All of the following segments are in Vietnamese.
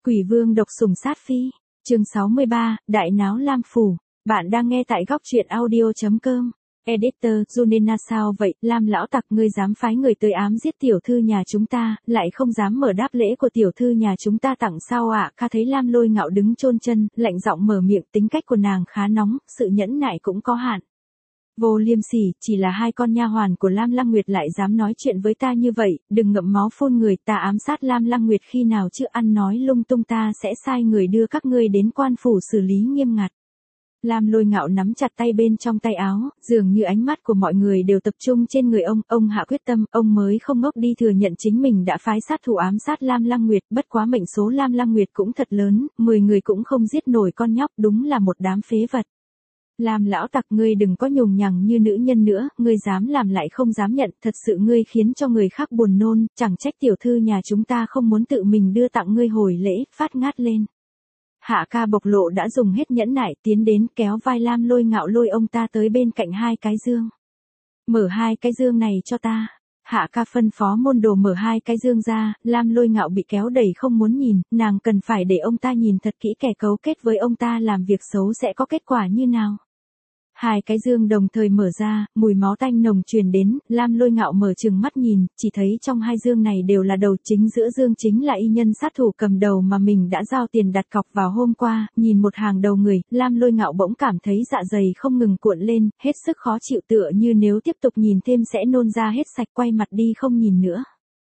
Quỷ vương độc sủng sát phi, chương 63, đại náo Lam Phủ. Bạn đang nghe tại góc truyện audio.com. Editor, Junena sao vậy, Lam lão tặc ngươi dám phái người tới ám giết tiểu thư nhà chúng ta, lại không dám mở đáp lễ của tiểu thư nhà chúng ta tặng sao ạ? Ca thấy Lam Lôi Ngạo đứng chôn chân, lạnh giọng mở miệng, tính cách của nàng khá nóng, sự nhẫn nại cũng có hạn. Vô liêm sỉ, chỉ là hai con nha hoàn của Lam Lăng Nguyệt lại dám nói chuyện với ta như vậy, đừng ngậm máu phun người, ta ám sát Lam Lăng Nguyệt khi nào chứ, ăn nói lung tung, ta sẽ sai người đưa các ngươi đến quan phủ xử lý nghiêm ngặt. Lam Lôi Ngạo nắm chặt tay bên trong tay áo, dường như ánh mắt của mọi người đều tập trung trên người ông hạ quyết tâm, ông mới không ngốc đi thừa nhận chính mình đã phái sát thủ ám sát Lam Lăng Nguyệt, bất quá mệnh số Lam Lăng Nguyệt cũng thật lớn, 10 người cũng không giết nổi con nhóc, đúng là một đám phế vật. Lam lão tặc, ngươi đừng có nhùng nhằng như nữ nhân nữa, ngươi dám làm lại không dám nhận, thật sự ngươi khiến cho người khác buồn nôn, chẳng trách tiểu thư nhà chúng ta không muốn tự mình đưa tặng ngươi hồi lễ, phát ngát lên. Hạ ca bộc lộ đã dùng hết nhẫn nại, tiến đến kéo vai Lam Lôi Ngạo lôi ông ta tới bên cạnh hai cái dương. Mở hai cái dương này cho ta. Hạ ca phân phó môn đồ mở hai cái dương ra, Lam Lôi Ngạo bị kéo đẩy không muốn nhìn, nàng cần phải để ông ta nhìn thật kỹ kẻ cấu kết với ông ta làm việc xấu sẽ có kết quả như nào. Hai cái dương đồng thời mở ra, mùi máu tanh nồng truyền đến, Lam Lôi Ngạo mở trừng mắt nhìn, chỉ thấy trong hai dương này đều là đầu, chính giữa dương chính là y nhân sát thủ cầm đầu mà mình đã giao tiền đặt cọc vào hôm qua, nhìn một hàng đầu người, Lam Lôi Ngạo bỗng cảm thấy dạ dày không ngừng cuộn lên, hết sức khó chịu, tựa như nếu tiếp tục nhìn thêm sẽ nôn ra hết sạch, quay mặt đi không nhìn nữa.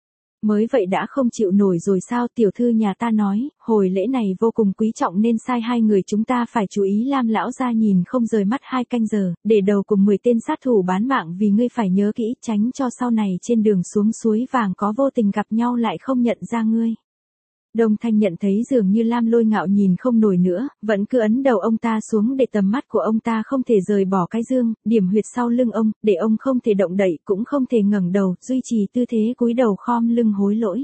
Mới vậy đã không chịu nổi rồi sao? Tiểu thư nhà ta nói, hồi lễ này vô cùng quý trọng nên sai hai người chúng ta phải chú ý. Lam lão gia nhìn không rời mắt 2 canh giờ, để đầu cùng 10 tên sát thủ bán mạng, vì ngươi phải nhớ kỹ, tránh cho sau này trên đường xuống suối vàng có vô tình gặp nhau lại không nhận ra ngươi. Đông Thanh nhận thấy dường như Lam Lôi Ngạo nhìn không nổi nữa, vẫn cứ ấn đầu ông ta xuống để tầm mắt của ông ta không thể rời bỏ cái dương, điểm huyệt sau lưng ông, để ông không thể động đậy, cũng không thể ngẩng đầu, duy trì tư thế cúi đầu khom lưng hối lỗi.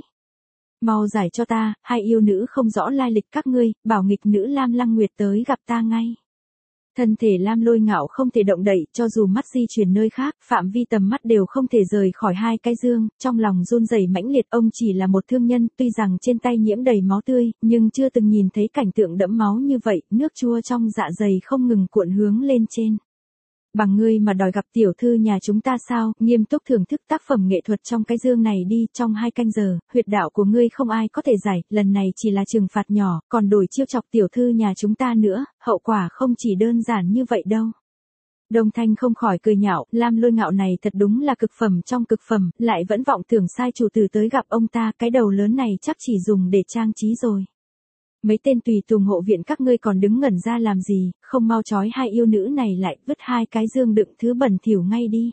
Mau giải cho ta, hai yêu nữ không rõ lai lịch các ngươi, bảo nghịch nữ Lam Lăng Nguyệt tới gặp ta ngay. Thân thể Lam Lôi Ngạo không thể động đậy, cho dù mắt di chuyển nơi khác, phạm vi tầm mắt đều không thể rời khỏi hai cái dương, trong lòng run rẩy mãnh liệt. Ông chỉ là một thương nhân, tuy rằng trên tay nhiễm đầy máu tươi, nhưng chưa từng nhìn thấy cảnh tượng đẫm máu như vậy, nước chua trong dạ dày không ngừng cuộn hướng lên trên. Bằng ngươi mà đòi gặp tiểu thư nhà chúng ta sao? Nghiêm túc thưởng thức tác phẩm nghệ thuật trong cái dương này đi, trong 2 canh giờ, huyệt đạo của ngươi không ai có thể giải, lần này chỉ là trừng phạt nhỏ, còn đổi chiêu chọc tiểu thư nhà chúng ta nữa, hậu quả không chỉ đơn giản như vậy đâu. Đông Thanh không khỏi cười nhạo, Lam Lôi Ngạo này thật đúng là cực phẩm trong cực phẩm, lại vẫn vọng tưởng sai chủ tử tới gặp ông ta, cái đầu lớn này chắc chỉ dùng để trang trí rồi. Mấy tên tùy tùng hộ viện các ngươi còn đứng ngẩn ra làm gì, không mau trói hai yêu nữ này lại, vứt hai cái dương đựng thứ bẩn thỉu ngay đi.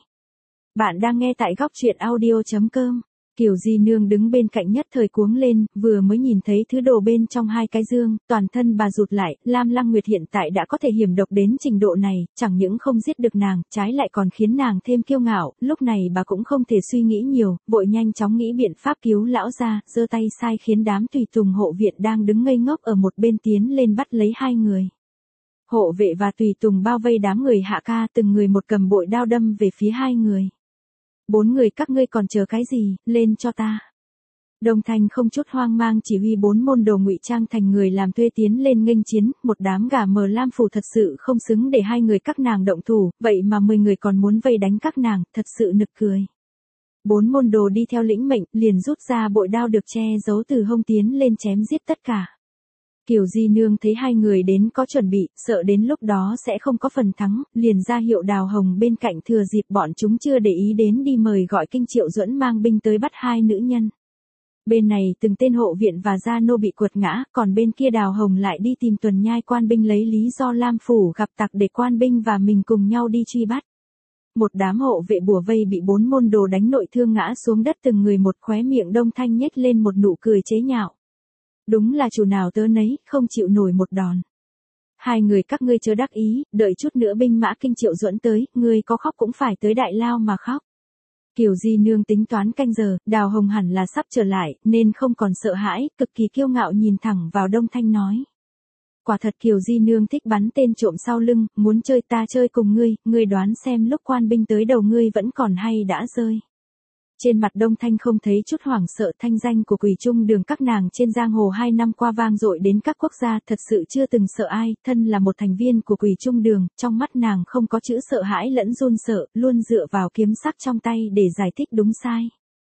Bạn đang nghe tại góc truyện audio.com. Kiều Di Nương đứng bên cạnh nhất thời cuống lên, vừa mới nhìn thấy thứ đồ bên trong hai cái dương, toàn thân bà rụt lại. Lam Lăng Nguyệt hiện tại đã có thể hiểm độc đến trình độ này, chẳng những không giết được nàng, trái lại còn khiến nàng thêm kiêu ngạo. Lúc này bà cũng không thể suy nghĩ nhiều, vội nhanh chóng nghĩ biện pháp cứu lão ra, giơ tay sai khiến đám tùy tùng hộ viện đang đứng ngây ngốc ở một bên tiến lên bắt lấy hai người. Hộ vệ và tùy tùng bao vây đám người Hạ ca, từng người một cầm bội đao đâm về phía hai người. 4 người các ngươi còn chờ cái gì, lên cho ta. Đông Thanh không chút hoang mang chỉ huy 4 môn đồ ngụy trang thành người làm thuê tiến lên nghênh chiến, một đám gà mờ Lam Phủ thật sự không xứng để hai người các nàng động thủ, vậy mà 10 người còn muốn vây đánh các nàng, thật sự nực cười. 4 môn đồ đi theo lĩnh mệnh, liền rút ra bội đao được che giấu từ hông tiến lên chém giết tất cả. Kiều Di Nương thấy hai người đến có chuẩn bị, sợ đến lúc đó sẽ không có phần thắng, liền ra hiệu Đào Hồng bên cạnh thừa dịp bọn chúng chưa để ý đến đi mời gọi Kinh Triệu Duẫn mang binh tới bắt hai nữ nhân. Bên này từng tên hộ viện và gia nô bị quật ngã, còn bên kia Đào Hồng lại đi tìm Tuần Nhai quan binh lấy lý do Lam Phủ gặp tặc để quan binh và mình cùng nhau đi truy bắt. Một đám hộ vệ bủa vây bị 4 môn đồ đánh nội thương ngã xuống đất, từng người một, khóe miệng Đông Thanh nhếch lên một nụ cười chế nhạo. Đúng là chủ nào tớ nấy, không chịu nổi một đòn. Hai người các ngươi chớ đắc ý, đợi chút nữa binh mã Kinh Triệu Duẫn tới, ngươi có khóc cũng phải tới Đại Lao mà khóc. Kiều Di Nương tính toán canh giờ, Đào Hồng hẳn là sắp trở lại, nên không còn sợ hãi, cực kỳ kiêu ngạo nhìn thẳng vào Đông Thanh nói. Quả thật Kiều Di Nương thích bắn tên trộm sau lưng, muốn chơi ta chơi cùng ngươi đoán xem lúc quan binh tới đầu ngươi vẫn còn hay đã rơi. Trên mặt Đông Thanh không thấy chút hoảng sợ, thanh danh của Quỳ Trung Đường các nàng trên giang hồ 2 năm qua vang dội đến các quốc gia, thật sự chưa từng sợ ai, thân là một thành viên của Quỳ Trung Đường, trong mắt nàng không có chữ sợ hãi lẫn run sợ, luôn dựa vào kiếm sắc trong tay để giải thích đúng sai.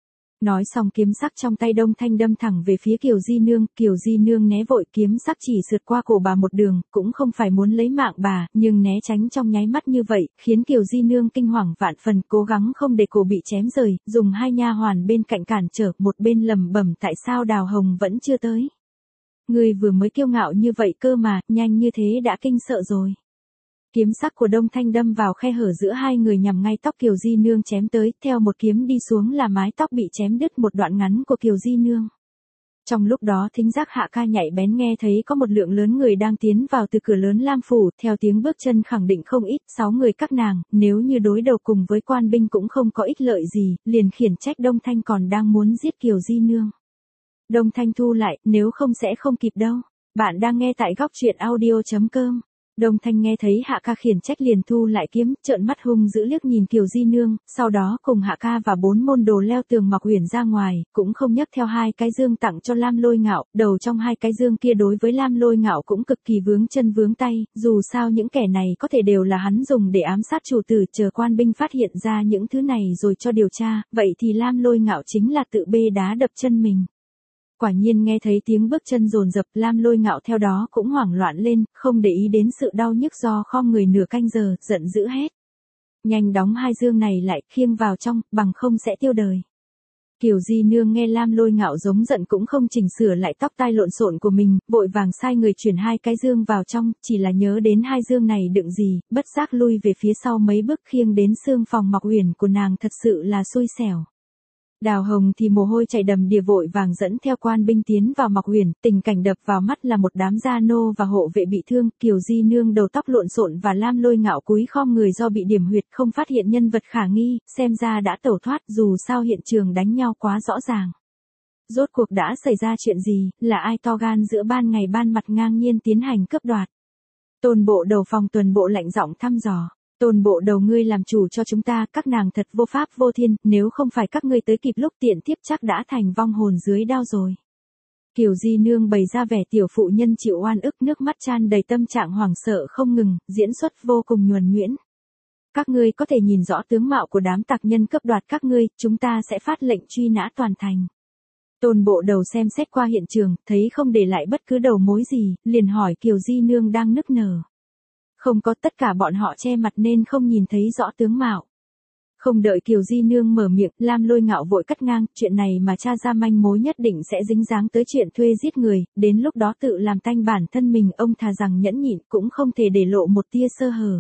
Nói xong kiếm sắc trong tay Đông Thanh đâm thẳng về phía Kiều Di Nương né vội, kiếm sắc chỉ sượt qua cổ bà một đường, cũng không phải muốn lấy mạng bà, nhưng né tránh trong nháy mắt như vậy, khiến Kiều Di Nương kinh hoàng vạn phần, cố gắng không để cổ bị chém rời, dùng 2 nha hoàn bên cạnh cản trở, một bên lẩm bẩm tại sao Đào Hồng vẫn chưa tới. Người vừa mới kiêu ngạo như vậy cơ mà, nhanh như thế đã kinh sợ rồi. Kiếm sắc của Đông Thanh đâm vào khe hở giữa hai người nhằm ngay tóc Kiều Di Nương chém tới, theo một kiếm đi xuống là mái tóc bị chém đứt một đoạn ngắn của Kiều Di Nương. Trong lúc đó thính giác Hạ Ca nhạy bén nghe thấy có một lượng lớn người đang tiến vào từ cửa lớn Lam Phủ, theo tiếng bước chân khẳng định không ít, 6 người các nàng, nếu như đối đầu cùng với quan binh cũng không có ích lợi gì, liền khiển trách Đông Thanh còn đang muốn giết Kiều Di Nương. Đông Thanh thu lại, nếu không sẽ không kịp đâu. Bạn đang nghe tại góc truyện audio.com. Đông Thanh nghe thấy Hạ Ca khiển trách liền thu lại kiếm, trợn mắt hung dữ liếc nhìn Kiều Di Nương, sau đó cùng Hạ Ca và 4 môn đồ leo tường Mạc Uyển ra ngoài, cũng không nhấc theo 2 cái dương tặng cho Lam Lôi Ngạo, đầu trong 2 cái dương kia đối với Lam Lôi Ngạo cũng cực kỳ vướng chân vướng tay, dù sao những kẻ này có thể đều là hắn dùng để ám sát chủ tử, chờ quan binh phát hiện ra những thứ này rồi cho điều tra, vậy thì Lam Lôi Ngạo chính là tự bê đá đập chân mình. Quả nhiên nghe thấy tiếng bước chân dồn dập, Lam Lôi Ngạo theo đó cũng hoảng loạn lên, không để ý đến sự đau nhức do khom người nửa canh giờ, giận dữ hét. Nhanh đóng 2 dương này lại, khiêng vào trong, bằng không sẽ tiêu đời. Kiều Di Nương nghe Lam Lôi Ngạo giống giận cũng không chỉnh sửa lại tóc tai lộn xộn của mình, vội vàng sai người chuyển 2 cái dương vào trong, chỉ là nhớ đến 2 dương này đựng gì, bất giác lui về phía sau mấy bước khiêng đến xương phòng Mạc Uyển của nàng, thật sự là xui xẻo. Đào Hồng thì mồ hôi chảy đầm đìa vội vàng dẫn theo quan binh tiến vào Mạc Uyển, tình cảnh đập vào mắt là một đám gia nô và hộ vệ bị thương, Kiều Di Nương đầu tóc lộn xộn và Lam Lôi Ngạo cúi khom người do bị điểm huyệt, không phát hiện nhân vật khả nghi, xem ra đã tẩu thoát, dù sao hiện trường đánh nhau quá rõ ràng. Rốt cuộc đã xảy ra chuyện gì, là ai to gan giữa ban ngày ban mặt ngang nhiên tiến hành cướp đoạt? Tôn bộ đầu phòng tuần bộ lạnh giọng thăm dò. Tôn bộ đầu, ngươi làm chủ cho chúng ta, các nàng thật vô pháp vô thiên, nếu không phải các ngươi tới kịp lúc tiện tiếp chắc đã thành vong hồn dưới đao rồi. Kiều Di Nương bày ra vẻ tiểu phụ nhân chịu oan ức, nước mắt tràn đầy tâm trạng hoảng sợ không ngừng, diễn xuất vô cùng nhuần nhuyễn. Các ngươi có thể nhìn rõ tướng mạo của đám tặc nhân cướp đoạt các ngươi, chúng ta sẽ phát lệnh truy nã toàn thành. Tôn bộ đầu xem xét qua hiện trường, thấy không để lại bất cứ đầu mối gì, liền hỏi Kiều Di Nương đang nức nở. Không có, tất cả bọn họ che mặt nên không nhìn thấy rõ tướng mạo. Không đợi Kiều Di Nương mở miệng, Lam Lôi Ngạo vội cắt ngang, chuyện này mà tra ra manh mối nhất định sẽ dính dáng tới chuyện thuê giết người, đến lúc đó tự làm tanh bản thân mình, ông thà rằng nhẫn nhịn cũng không thể để lộ một tia sơ hở.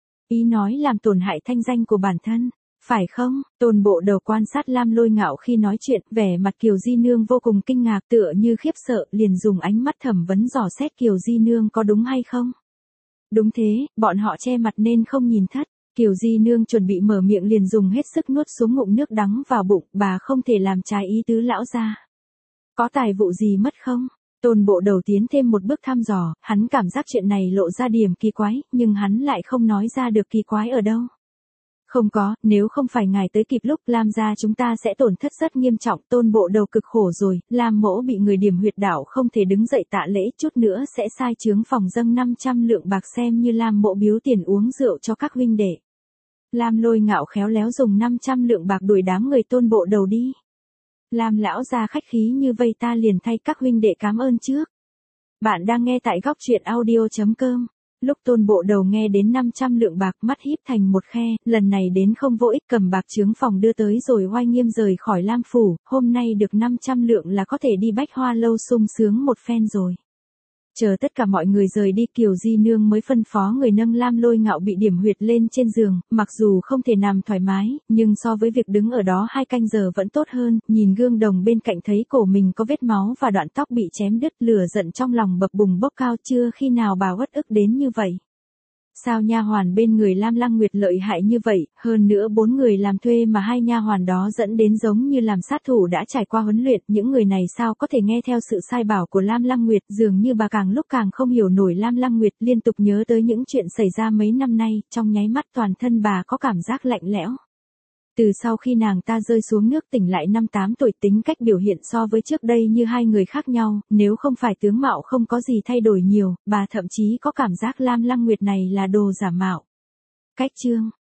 Ý nói làm tổn hại thanh danh của bản thân, phải không? Tôn bộ đầu quan sát Lam Lôi Ngạo khi nói chuyện, vẻ mặt Kiều Di Nương vô cùng kinh ngạc, tựa như khiếp sợ, liền dùng ánh mắt thẩm vấn dò xét Kiều Di Nương có đúng hay không. Đúng thế, bọn họ che mặt nên không nhìn thất. Kiều Di Nương chuẩn bị mở miệng liền dùng hết sức nuốt xuống ngụm nước đắng vào bụng, bà không thể làm trái ý tứ lão gia. Có tài vụ gì mất không? Tôn bộ đầu tiến thêm một bước thăm dò, hắn cảm giác chuyện này lộ ra điểm kỳ quái, nhưng hắn lại không nói ra được kỳ quái ở đâu. Không có, nếu không phải ngài tới kịp lúc, Lam gia chúng ta sẽ tổn thất rất nghiêm trọng. Tôn bộ đầu cực khổ rồi, Lam mỗ bị người điểm huyệt đảo không thể đứng dậy tạ lễ, chút nữa sẽ sai chướng phòng dâng 500 lượng bạc xem như Lam mỗ biếu tiền uống rượu cho các huynh đệ. Lam Lôi Ngạo khéo léo dùng 500 lượng bạc đuổi đám người tôn bộ đầu đi. Lam lão gia khách khí như vây, ta liền thay các huynh đệ cảm ơn trước. Bạn đang nghe tại góc truyện audio.com. Lúc tôn bộ đầu nghe đến 500 lượng bạc, mắt híp thành một khe, lần này đến không vô ích, cầm bạc chướng phòng đưa tới rồi oai nghiêm rời khỏi Lam Phủ, hôm nay được 500 lượng là có thể đi Bách Hoa Lâu sung sướng một phen rồi. Chờ tất cả mọi người rời đi, Kiều Di Nương mới phân phó người nâng Lam Lôi Ngạo bị điểm huyệt lên trên giường, mặc dù không thể nằm thoải mái, nhưng so với việc đứng ở đó 2 canh giờ vẫn tốt hơn, nhìn gương đồng bên cạnh thấy cổ mình có vết máu và đoạn tóc bị chém đứt, lửa giận trong lòng bập bùng bốc cao, chưa khi nào bà uất ức đến như vậy. Sao nha hoàn bên người Lam Lăng Nguyệt lợi hại như vậy, hơn nữa 4 người làm thuê mà 2 nha hoàn đó dẫn đến giống như làm sát thủ đã trải qua huấn luyện, những người này sao có thể nghe theo sự sai bảo của Lam Lăng Nguyệt, dường như bà càng lúc càng không hiểu nổi Lam Lăng Nguyệt, liên tục nhớ tới những chuyện xảy ra mấy năm nay, trong nháy mắt toàn thân bà có cảm giác lạnh lẽo. Từ sau khi nàng ta rơi xuống nước tỉnh lại năm 8 tuổi, tính cách biểu hiện so với trước đây như hai người khác nhau, nếu không phải tướng mạo không có gì thay đổi nhiều, bà thậm chí có cảm giác Lam Lăng Nguyệt này là đồ giả mạo. Cách chương